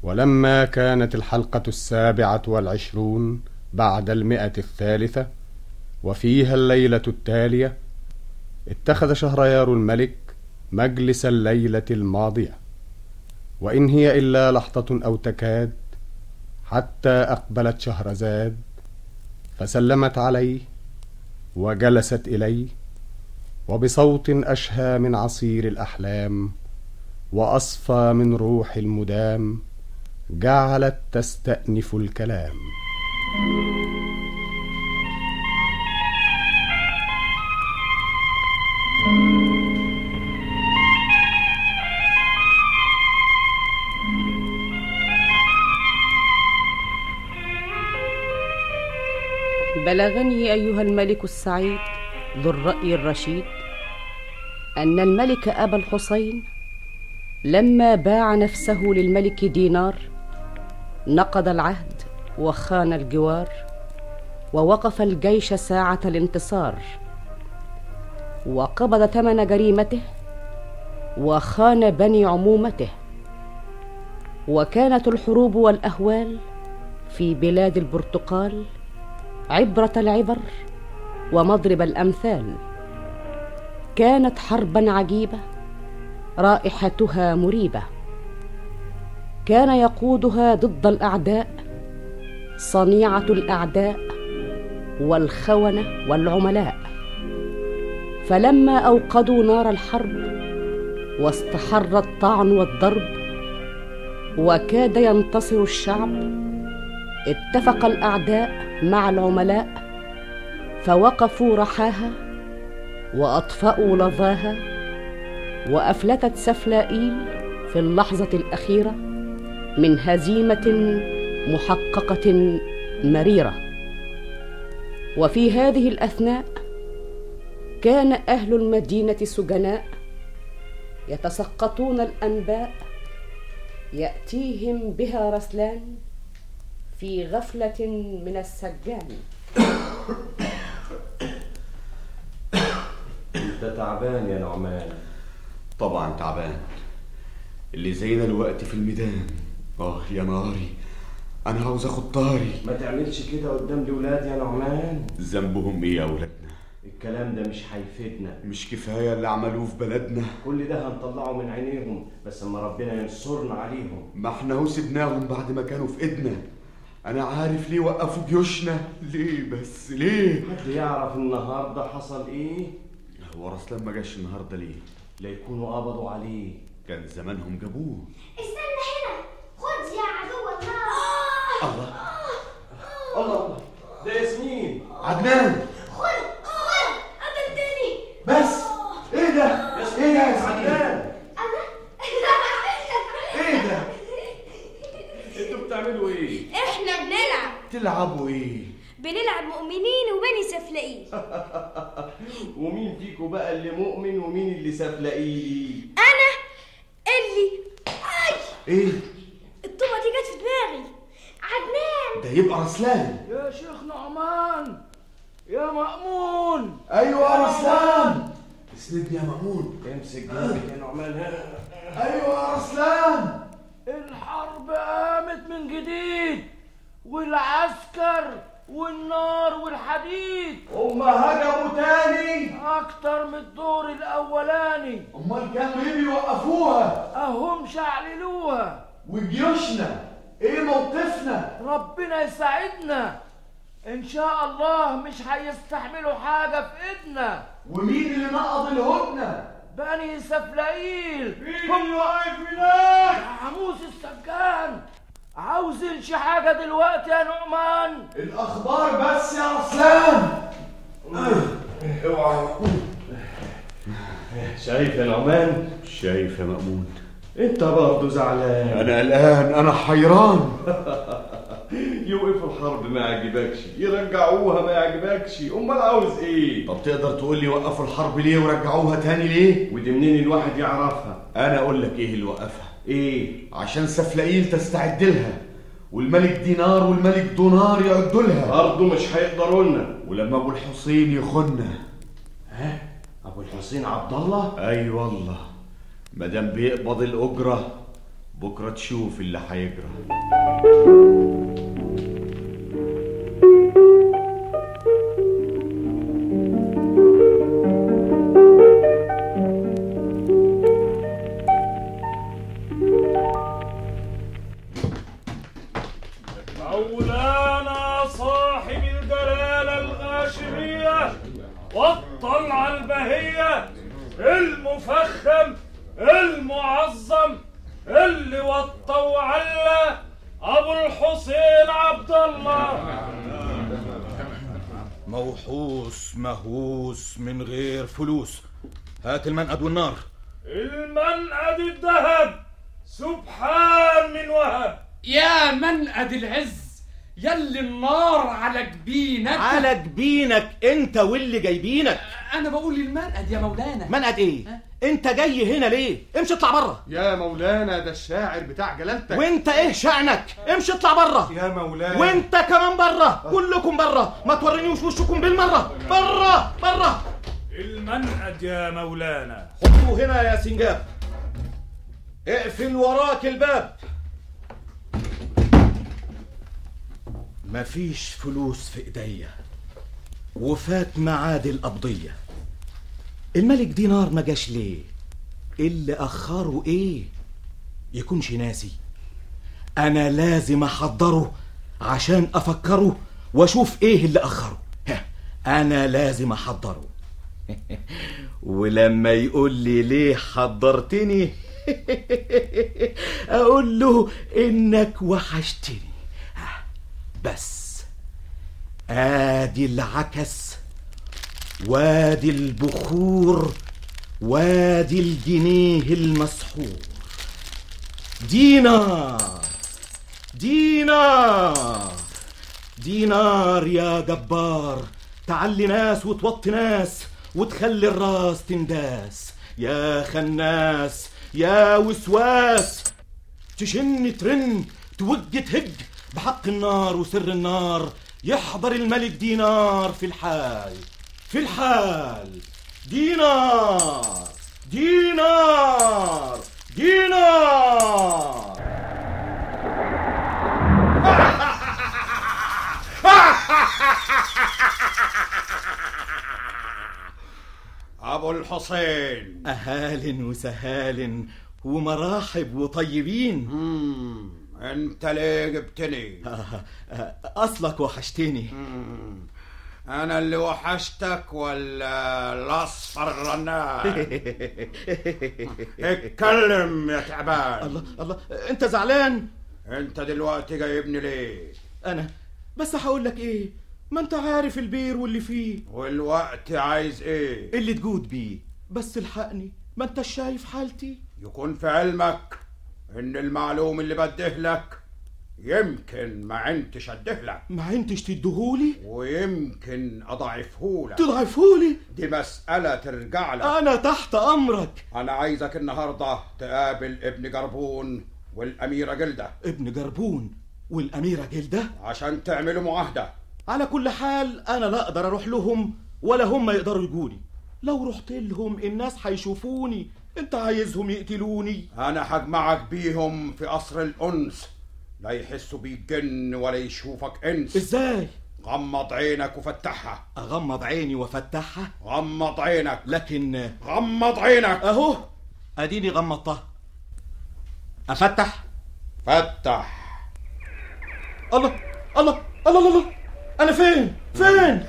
ولما كانت الحلقة 27 بعد 100 وفيها الليلة التالية، اتخذ شهريار الملك مجلس الليلة الماضية، وإن هي إلا لحظة أو تكاد، حتى أقبلت شهرزاد فسلمت عليه وجلست إليه، وبصوت أشهى من عصير الأحلام وأصفى من روح المدام جعلت تستأنف الكلام. بلغني أيها الملك السعيد ذو الرأي الرشيد أن الملك أبا الحسين لما باع نفسه للملك دينار نقض العهد وخان الجوار، ووقف الجيش ساعة الانتصار، وقبض ثمن جريمته وخان بني عمومته. وكانت الحروب والأهوال في بلاد البرتقال عبرة العبر ومضرب الأمثال. كانت حربا عجيبة رائحتها مريبة، كان يقودها ضد الأعداء صنيعة الأعداء والخونة والعملاء. فلما أوقدوا نار الحرب واستحر الطعن والضرب وكاد ينتصر الشعب، اتفق الأعداء مع العملاء فوقفوا رحاها وأطفأوا لظاها، وأفلتت سفلائيل في اللحظة الأخيرة من هزيمة محققة مريرة. وفي هذه الأثناء كان أهل المدينة سجناء يتسقطون الأنباء يأتيهم بها رسلان في غفلة من السجان. انت تعبان يا نعمان؟ طبعا تعبان، اللي زينا الوقت في الميدان. يا ناري، انا عاوز اخد طاري. ما تعملش كده قدام الولاد يا نعمان. ذنبهم ايه يا ولادنا؟ الكلام ده مش هيفيدنا. مش كفايه اللي عملوه في بلدنا؟ كل ده هنطلعه من عينيهم بس اما ربنا ينصرنا عليهم. ما احنا هو سيبناهم بعد ما كانوا في ايدنا. انا عارف ليه وقفوا جيوشنا، ليه بس ليه؟ حد يعرف النهارده حصل ايه؟ هو رسلان ما جاش النهارده ليه؟ لا يكونوا قبضوا عليه. كان زمانهم جابوه. استنى هنا، خد يا عدو النار. الله الله، ده ياسمين. عدنان، خد قتلتني. بس ايه ده؟ ايه ده يا عدنان؟ ايه ده؟ انتوا بتعملوا ايه؟ احنا بنلعب. تلعبوا ايه؟ بنلعب مؤمنين وبني سفلقين. ومين فيكم بقى اللي مؤمن ومين اللي سفلقين؟ انا اللي ايه؟ الطوبة دي جت في دماغي. عدنان ده يبقى رسلان. يا شيخ نعمان، يا مأمون. ايوه يا رسلان، اسندني يا مأمون. امسك جنبك يا نعمان. ايوه يا رسلان. الحرب قامت من جديد، والعسكر والنار والحديد هما هجموا تاني اكتر من الدور الاولاني. امال كانوا ايه بيوقفوها؟ اهم شعللوها. وجيوشنا ايه موقفنا؟ ربنا يساعدنا ان شاء الله، مش هيستحملوا حاجه في ايدنا. ومين اللي نقض الهدنه؟ بني سفلقين. مين اللي واقف هناك؟ عموس السجان. عاوزينش حاجه دلوقتي يا نعمان؟ الاخبار بس يا رسلان. اوعى. شايف يا نعمان؟ شايف يا مأمون. انت برضه زعلان. انا قلقان، انا حيران. يوقفوا الحرب ما يعجبكش، يرجعوها ما يعجبكش، امال عاوز ايه؟ طب تقدر تقول لي وقفوا الحرب ليه ورجعوها تاني ليه؟ ودي منين الواحد يعرفها؟ انا اقول لك ايه اللي وقفها. ايه؟ عشان سفلقين تستعد لها، والملك دينار والملك دونار يعدوا لها. برضه مش هيقدروا لنا. ولما ابو الحسين يخنا. ابو الحسين عبد الله؟ اي والله، مادام بيقبض الاجره بكرة تشوف اللي هيجرى. مولانا صاحب الجلالة الغاشمية والطلعة البهية المفخم المعظم اللي وطى وعلى أبو الحسين عبد الله. موحوس مهووس من غير فلوس. هات المنقد والنار. المنقد الذهب سبحان من وهب. يا منقد العز يلي النار على جبينك. على جبينك انت واللي جايبينك. انا بقول المنقد يا مولانا. منقد ايه؟ انت جاي هنا ليه؟ امشي اطلع بره. يا مولانا ده الشاعر بتاع جلالتك. وانت ايه شأنك؟ امشي اطلع بره. يا مولانا وانت كمان بره. كلكم بره، ما تورينيوش وشكم بالمره. بره بره. المنقد يا مولانا. حطوه هنا يا سنجاب. اقفل وراك الباب. مفيش فلوس في ايديا وفات معاد القبضية. الملك دينار ما جاش ليه؟ اللي اخره ايه؟ يكونش ناسي. انا لازم احضره عشان افكره واشوف ايه اللي اخره. انا لازم احضره. ولما يقول لي ليه حضرتني اقول له انك وحشتني. بس ادي العكس وادي البخور وادي الجنيه المسحور. دينار دينار دينار يا جبار، تعلي ناس وتوطي ناس وتخلي الراس تنداس. يا خناس يا وسواس، تشن ترن توج تهج بحق النار وسر النار. يحضر الملك دينار في الحال في الحال. دينار دينار دينار. أبو الحسين، أهال وسهال ومراحب وطيبين. أنت ليه جبتني؟ أصلك وحشتني. أنا اللي وحشتك ولا الأصفر الرنان؟ اتكلم يا تعبان. الله الله، أنت زعلان؟ أنت دلوقتي جايبني ليه؟ أنا بس هقول لك إيه، ما أنت عارف البير واللي فيه. والوقت عايز إيه؟ اللي تجود بيه، بس الحقني، ما أنت شايف حالتي. يكون في علمك إن المعلوم اللي بدهلك يمكن ما عنتش ادهلك. ما عنتش تدهولي؟ ويمكن اضعفهولك. تضعفهولي؟ دي مسألة ترجع لك. انا تحت امرك. انا عايزك النهاردة تقابل ابن جربون والاميرة جلدة. ابن جربون والاميرة جلدة؟ عشان تعملوا معاهدة. على كل حال انا لا اقدر اروح لهم ولا هم يقدروا يجوني. لو رحت لهم الناس هيشوفوني. انت عايزهم يقتلوني؟ انا هجمعك بيهم في قصر الانس، لا يحسوا بيك جن ولا يشوفك انس. ازاي؟ غمض عينك وفتحها. اغمض عيني وافتحها؟ غمض عينك. لكن غمض عينك. اهو اديني غمضتها. افتح؟ فتح. الله الله الله الله، انا فين فين؟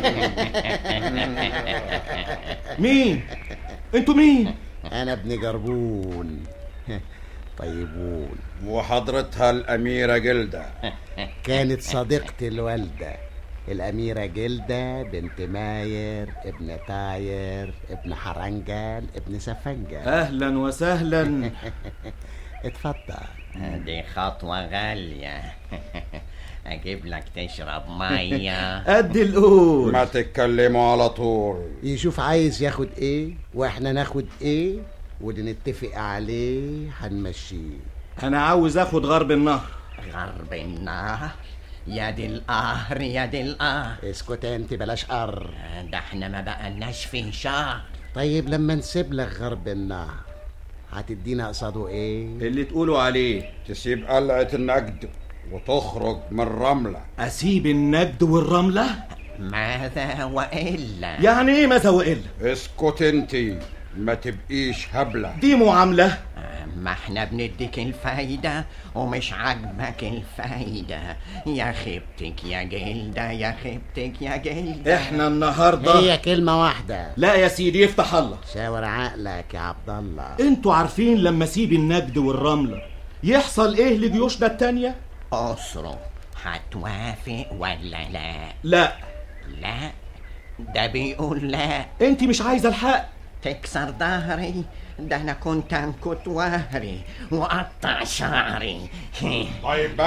مين انتوا؟ مين؟ انا ابن جربون. طيبون. وحضرتها الأميرة جلدة. كانت صديقتي الوالدة الأميرة جلدة بنت ماير ابن طاير ابن حرنجل ابن سفنجل. أهلا وسهلا. اتفضل. دي خطوة غالية. أجيب لك تشرب مية قد القول. ما تتكلموا على طول. يشوف عايز ياخد ايه واحنا ناخد ايه واللي نتفق عليه هنمشيه. انا عاوز اخد غرب النهر. غرب النهر؟ يا دي القهر يا دي القهر. اسكت انت بلاش قر. ده احنا ما بقالناش في شهر. طيب لما نسيب لك غرب النهر هتدينا قصاده ايه؟ اللي تقولوا عليه. تسيب قلعة النجد وتخرج من الرملة. اسيب النجد والرملة؟ ماذا وإلا؟ يعني ايه ماذا وإلا؟ اسكت انتي، ما تبقيش هبلة. دي معاملة؟ ما احنا بنديك الفايدة ومش عاجبك الفايدة. يا خيبتك يا جلدة، يا خيبتك يا جلدة. احنا النهاردة هي كلمة واحدة. لا يا سيدي يفتح الله. شاور عقلك يا عبد الله. انتوا عارفين لما اسيب النجد والرملة يحصل ايه لجيوشنا التانية؟ أسره هتوافق ولا لا؟ لا. لا ده بيقول لا. انت مش عايزة الحق. تكسر ظهري؟ ده انا كنت انكت وهري وقطع شعري. طيب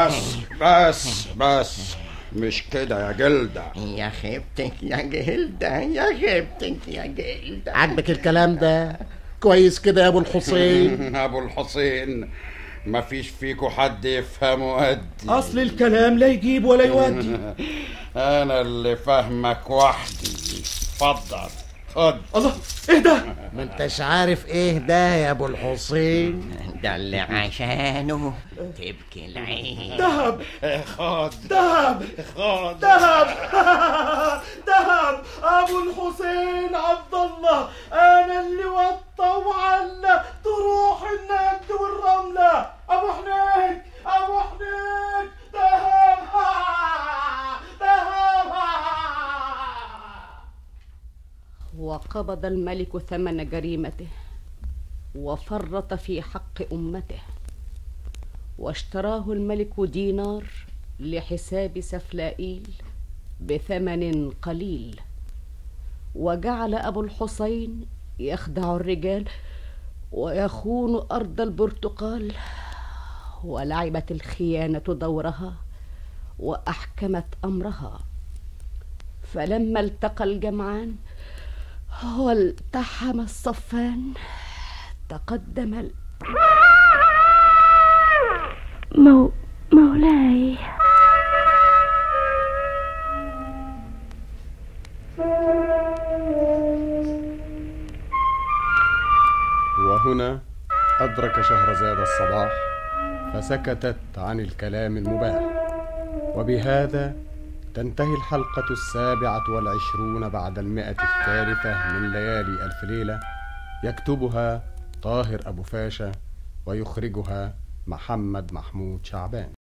بس مش كده يا جلدة. يا خيبتك يا جلدة، يا خيبتك يا جلدة. عجبك الكلام ده؟ كويس كده يا ابو الحسين. ابو الحسين مفيش فيكو حد يفهمه قدي. اصل الكلام لا يجيب ولا يودي. انا اللي فاهمك وحدي. اتفضل خد. الله ايه ده؟ ما انتش عارف ايه ده يا ابو الحسين؟ ده اللي عشانه تبكي العين. دهب. خد دهب. خد دهب. دهب. ابو الحسين عبد الله، انا اللي وطى وعلى تروح النجد والرملة. ابو حنين، ابو حنين. دهب. دهب. وقبض الملك ثمن جريمته وفرط في حق أمته، واشتراه الملك دينار لحساب سفلائيل بثمن قليل، وجعل أبو الحسين يخدع الرجال ويخون أرض البرتقال، ولعبت الخيانة دورها وأحكمت أمرها. فلما التقى الجمعان والتحم الصفان تقدم مولاي. وهنا أدرك شهرزاد الصباح فسكتت عن الكلام المباح. وبهذا تنتهي الحلقة 27 بعد 100 من ليالي ألف ليلة. يكتبها طاهر أبو فاشا ويخرجها محمد محمود شعبان.